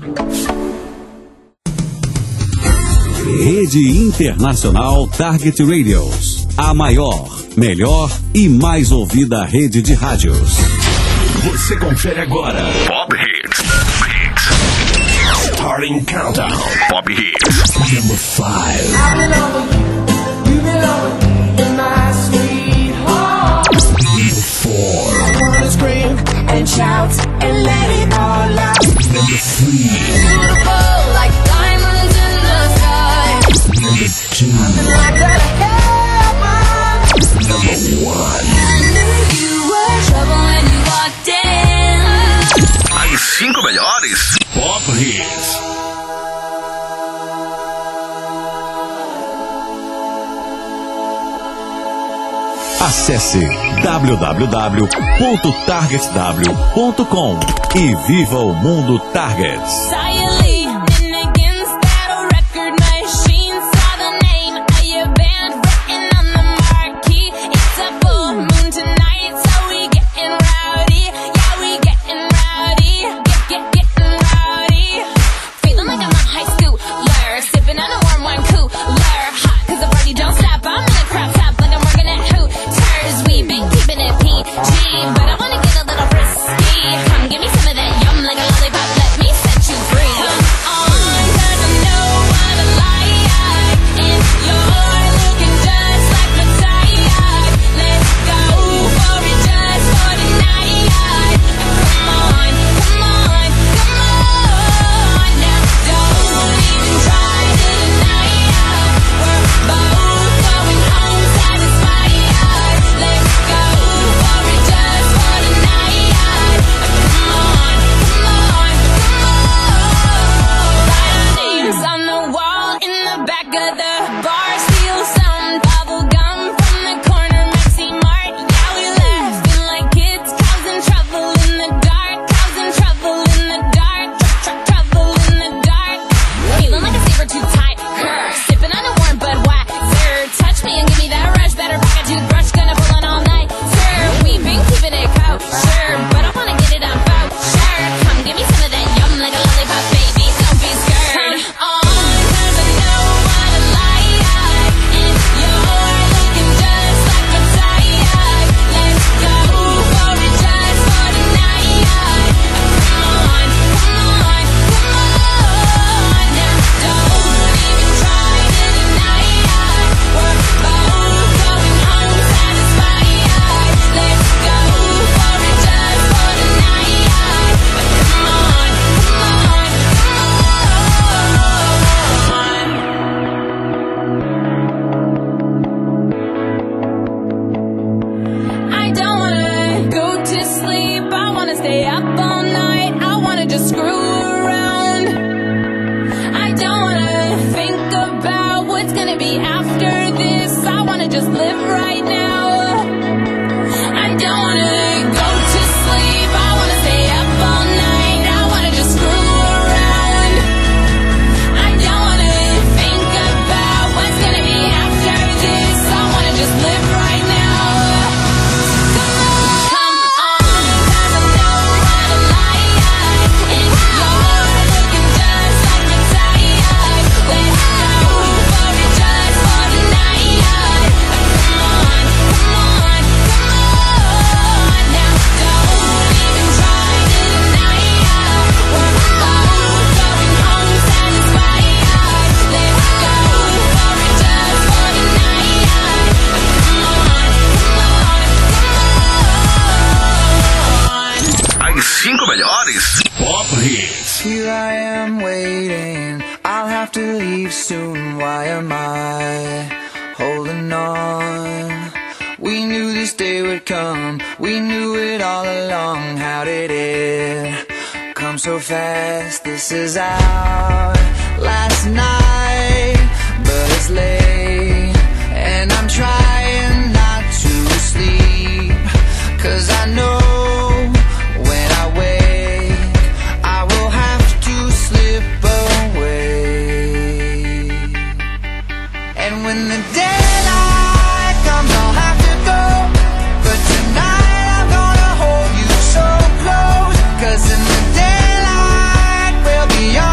Rede Internacional Target Radios. A maior, melhor e mais ouvida rede de rádios. Você confere agora. Pop Hits. Starting Countdown. Pop Hits. Number 5. Number 4. I wanna scream and shout and let it all out. Number 3. Beautiful like diamonds in the sky. Number 2. Like a heaven. Number 1. I knew you were trouble when you walked in. As 5 melhores Pop Hits. Acesse www.targetw.com e viva o mundo Target. But I wanna get a little risky. Come give me some of that yum like a lollipop. Let me set you free. Come on, 'cause I know what I like. And you're looking just like my type. Let's go for it just for tonight. Come on, come on, come on. Now don't even try to deny it. We're both going home satisfied. Let's go for it just for tonight. Come on, come on, come on. Write our names on the wall in the back of the bar. Steal some bubble gum from the corner Maxi Mart. Yeah, we laughing like kids, causing trouble in the dark, causing trouble in the dark, trouble in the dark. Feeling like a saber tooth tight, sipping on a warm Budweiser. Touch me and give me that rush. Better pack a toothbrush, gonna pull it all night. Sir, we've been keeping it kosher, but I wanna get it on voucher. Come give me some of that yum like a lollipop, baby. Don't be scared. Come on, 'cause I know what I like. And you're looking just like my type. Let's go for it just for tonight. Come on, come on, come on. Now don't even try to deny it. We're both going home satisfied. Let's go for it just for tonight. Come on, come on, I don't wanna go to sleep. I wanna stay up all night. I wanna just screw around. I don't wanna think about what's gonna be after this. I wanna just live right now. I don't wanna go to sleep. I wanna stay up all night. I wanna just screw around. I don't wanna think about what's gonna be after this. I wanna just live right now. Come on, 'cause I know what I like. And you're looking just like my type. Let's go for it just for tonight. Come on, come on, come on. Now don't even try to deny it. We're both going home satisfied. Let's go for it just for tonight. Come on, come on, come on. As 5 melhores Pop Hits. Here I am waiting, I'll have to leave soon. Why am I holding on? We knew this day would come, we knew it all along. How did it come so fast? This is our last night, but it's late, and I'm trying not to sleep, 'cause I know when I wake, I will have to slip away. And when the daylight comes, I'll have to go. But tonight I'm gonna hold you so close, 'cause in the daylight we'll be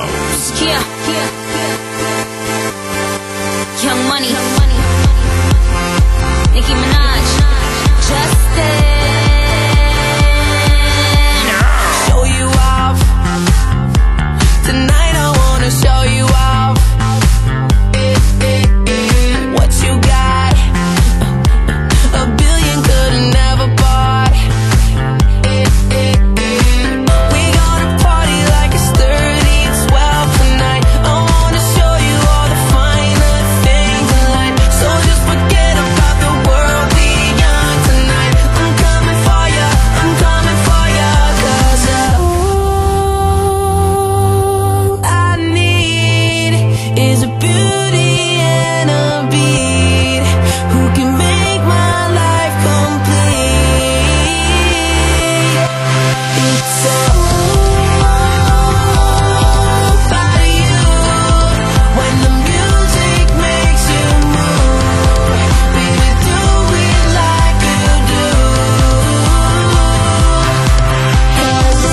House. Yeah. Young Money. Nicki Minaj. Justin. Show you off. Tonight I wanna show you off. What you got? A billion could've never bought. We gonna party like it's 30 and 12 tonight. I wanna show you all the finer things in life. So just forget about the world beyond tonight. I'm coming for ya, I'm coming for ya. 'Cause all I need is a beauty and a beat who can make my life complete. It's all about you. When the music makes you move, baby, do it like you do. 'Cause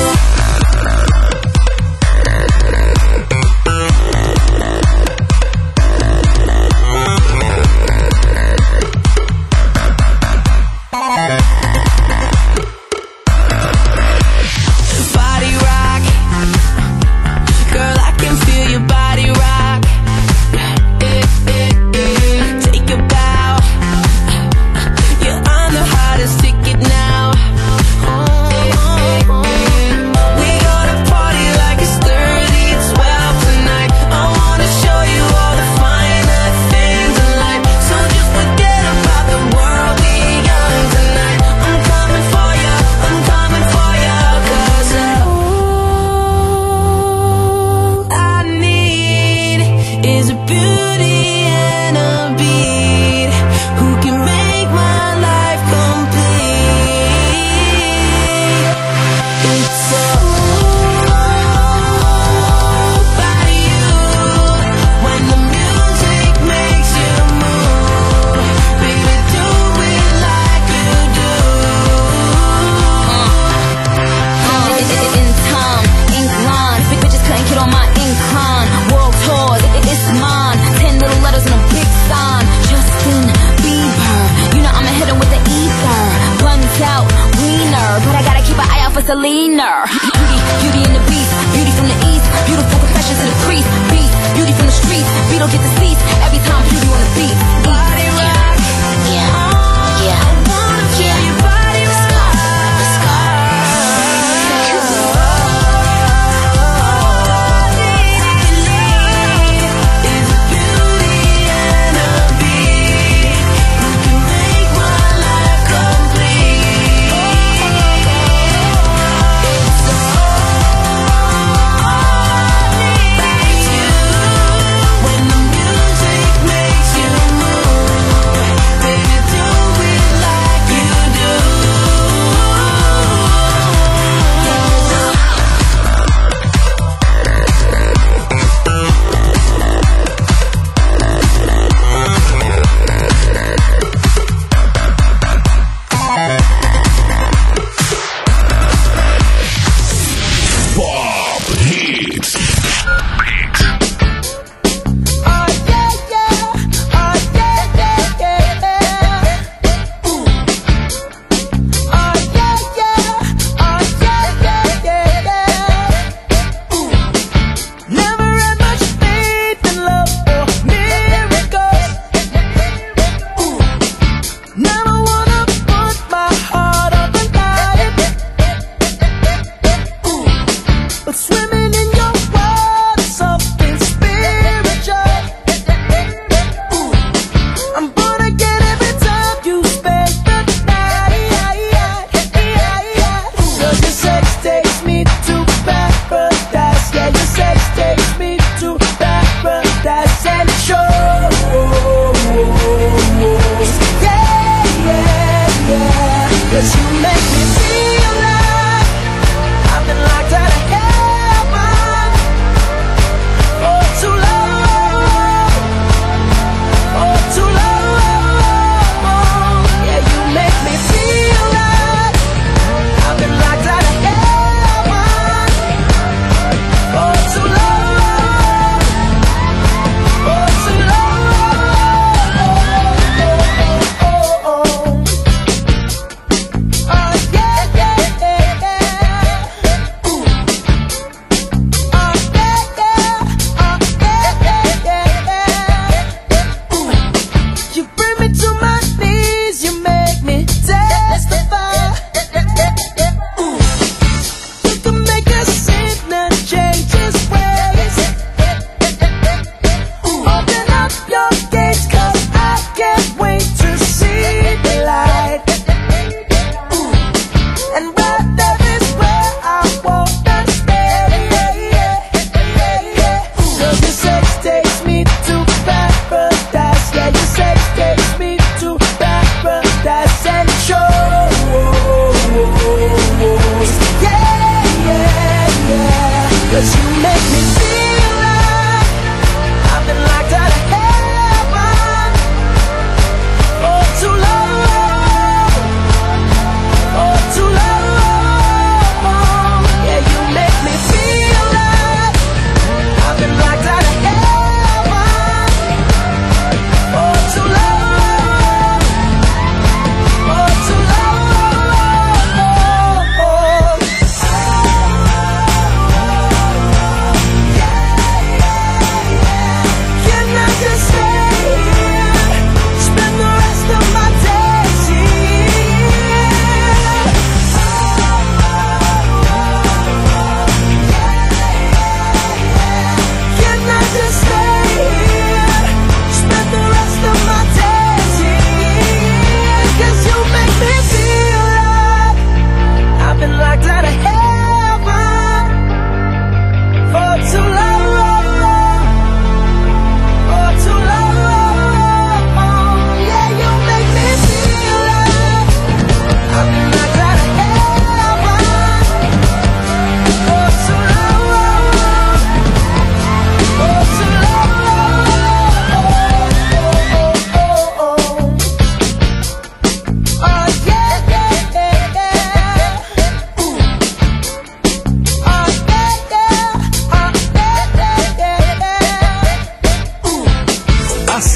body rock, girl, I can feel your body rock. Take a bow, you're on the hottest ticket now. We gonna party like it's 30 and 12 tonight. I wanna show you all the finer things in life. So just forget about the world beyond tonight. I'm coming for ya, I'm coming for ya. 'Cause all I need is a beauty and a beat who can make my life complete. It's all about you. When the music makes you move, baby, do it like you do. In time, ink line. Big bitches couldn't get on my incline. World tours, it's mine. 10 little letters and a big sign. Justin Bieber. You know I'ma hit him with the ether. Guns out, wiener. But I gotta keep an eye out for Selena. Beauty in the beast. Beauty from the east. Beautiful confessions to the priest. Beast. Beauty from the streets. Beetle get deceased. Every time beauty on the beat. Body rock. Yeah. I wanna feel your body rock. Is a beauty and a beat who can make my life complete. It's all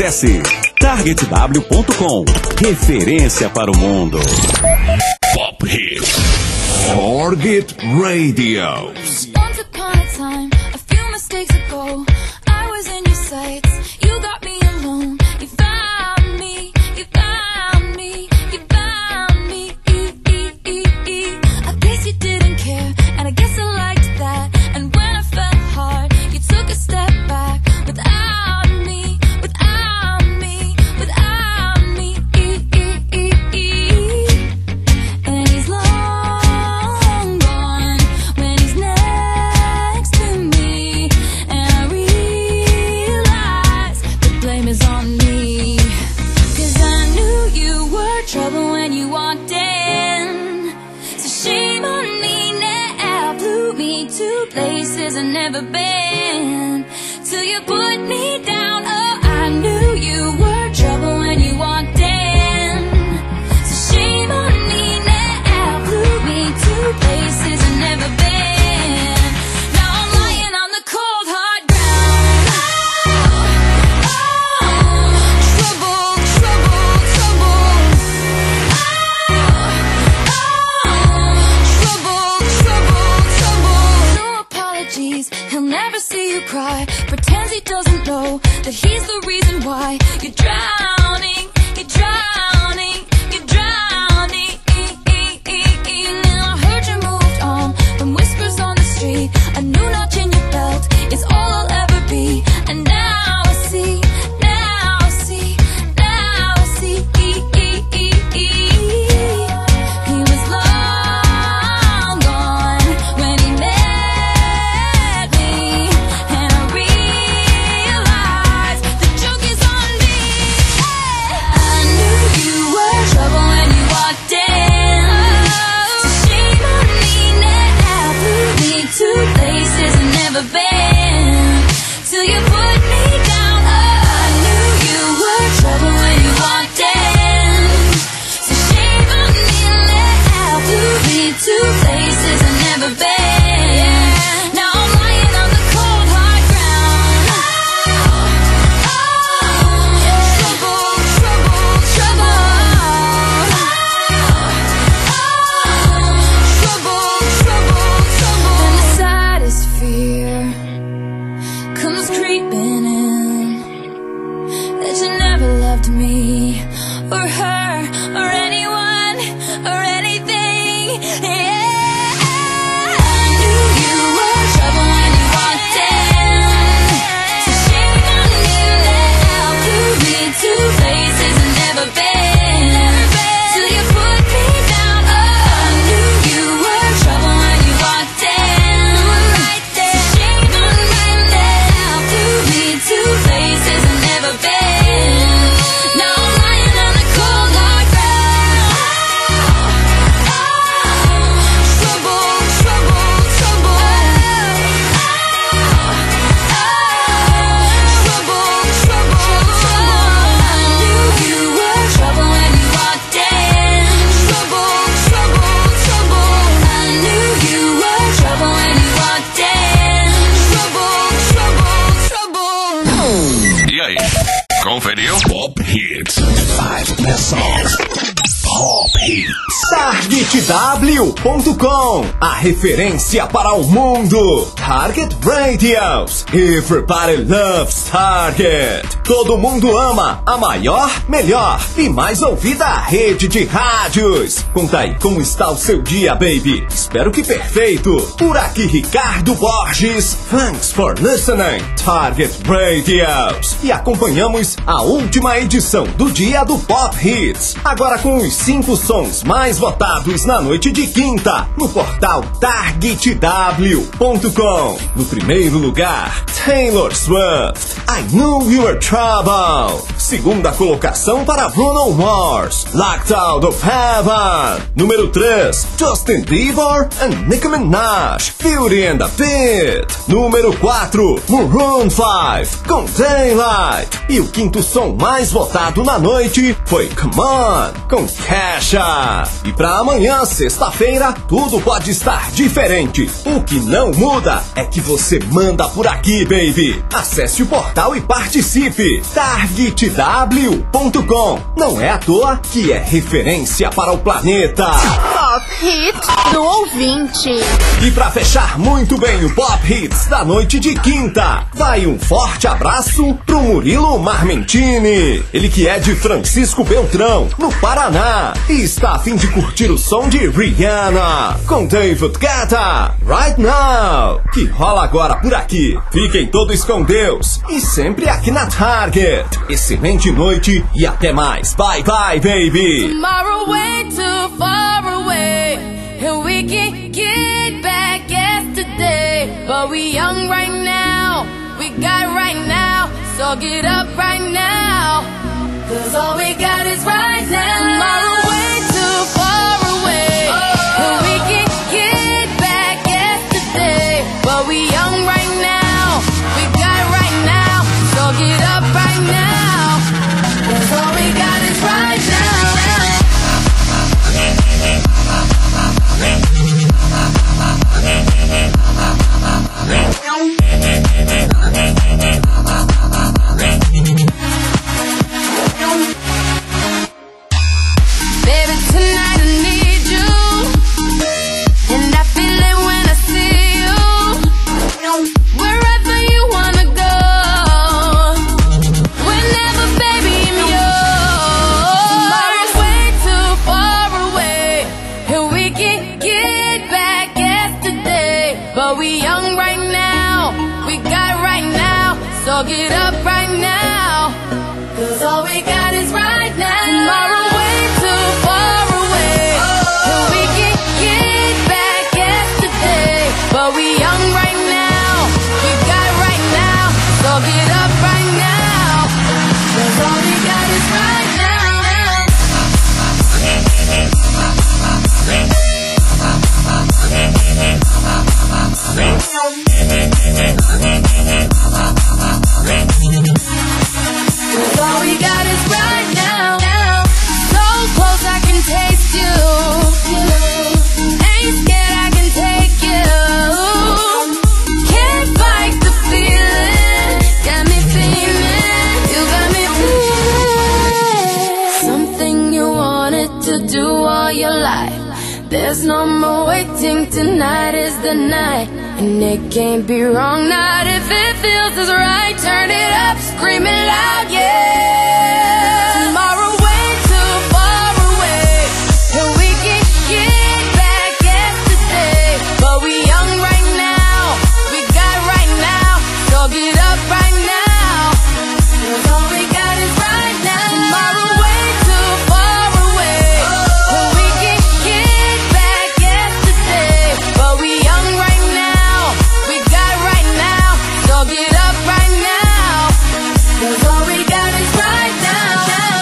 Acesse targetw.com. Referência para o mundo. Pop Hits. Target Radio. Once upon a time, a few mistakes ago, I was in your sights. You got me alone. You found me. You found me. You found me. I guess you didn't care, and I guess I liked that. And when I felt hard, you took a step back. Without me, without me, without me. And he's long gone when he's next to me. And I realize the blame is on me. 'Cause I knew you were trouble when you walked in. So shame on me now. Blew me to places I've never been. Till you put me down. Oh, I knew you were trouble when you walked in. So shame on me now. Blew me to places I've never been. Now I'm lying on the cold hard ground. Trouble, trouble, trouble. Trouble, trouble, trouble. No apologies, he'll never see you cry. Pretends he doesn't know that he's the reason why you're drowning, you're drowning, you're drowning. Now I heard you moved on from whispers on the street. A new notch in your belt is all I'll ever be. And now I see, now I see, now I see. He was long gone when he met me. And I realized the joke is on me. I knew you were trouble when you walked in. So shame on me now. Blew me to places I've never been. Till you put me down. Oh, I knew you were trouble when you walked in. So shame on me now. Blew me to places I've never been. Now I'm lying on the cold hard ground. Trouble, trouble, trouble. Trouble, trouble, trouble. And the saddest fear comes creeping in, that you never loved me or her or anyone or anything. Yeah. I knew you were trouble when you walked in. So shame on me now. Blew me to places I've never been. Till you put me down. Oh, I knew you were trouble when you walked in. So shame on me now. Blew me to places I've never been. Now I'm lying on the cold hard ground. Trouble, trouble, trouble. Trouble, trouble, trouble. I knew you were trouble when you walked in. Trouble, trouble, trouble. I knew you were trouble when you walked in. Trouble, trouble, trouble. E aí? Conferiu? Pop Hits. 5 best songs. Pop Hits. TargetW.com, a referência para o mundo. Target Radios. Everybody loves Target. Todo mundo ama a maior, melhor e mais ouvida rede de rádios. Conta aí como está o seu dia, baby. Espero que perfeito. Por aqui, Ricardo Borges. Thanks for listening. Target Radios. E acompanhamos a última edição do dia do Pop Hits. Agora com os 5 sons mais votados na noite de quinta no portal TargetW.com. No primeiro lugar, Taylor Swift, I Knew You Were Trouble. Segunda colocação para Bruno Mars, Locked Out of Heaven. Número 3, Justin Bieber and Nicki Minaj, Beauty and the Beat. Número 4, Maroon 5 com Daylight. E o quinto som mais votado na noite foi Come On com Kesha. E pra amanhã, sexta-feira, tudo pode estar diferente. O que não muda é que você manda por aqui, baby. Acesse o portal e participe. targetw.com. Não é à toa que é referência para o planeta. Pop Hits do ouvinte. E pra fechar muito bem o Pop Hits da noite de quinta, vai um forte abraço pro Murilo Marmentini. Ele que é de Francisco Beltrão, no Paraná, e está a fim de curtir o som de Rihanna com David Guetta, Right Now, que rola agora por aqui. Fiquem todos com Deus e sempre aqui na Target. Excelente noite e até mais. Bye bye, baby. Tomorrow way too far away, and we can get back yesterday. But we young right now, we got right now, so get up right now, 'cause all we got is right now. Tomorrow way too far away, and we can get back yesterday. But we young right now, we got right now, so get up right now, 'cause all we got is right now. Baby, tonight I need you, and I feel it when I see you. Wherever you wanna go, whenever, baby, I'm yours. Tomorrow's way too far away, and we can get back yesterday. But we young right now, we got right now, so get up right now, 'cause all we got is right now. Tomorrow way too far away, and we can get back yesterday. But we young right now, we got right now, so get up right now, 'cause all we got is right now. Cause all we got is right now. So close I can taste you. Ain't scared I can take you. Can't fight the feeling. Got me feeling. You got me feeling. Something you wanted to do all your life. There's no more waiting. Tonight is the night. And it can't be wrong, not if it feels as right. Turn it up, scream it loud, yeah. Tomorrow way too far away, and we can get back yesterday. But we young right now, we got right now, so get up right now, 'cause all we got is right now. Tomorrow way too far away, and we can get back yesterday. But we young right now, we got right now, so get up right now, 'cause all we got is right now.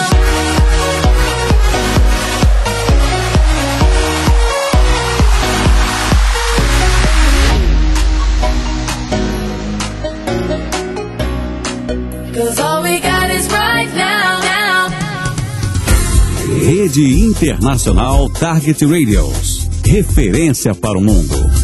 'Cause all we got is right now. Rede Internacional Target Radios. Referência para o mundo.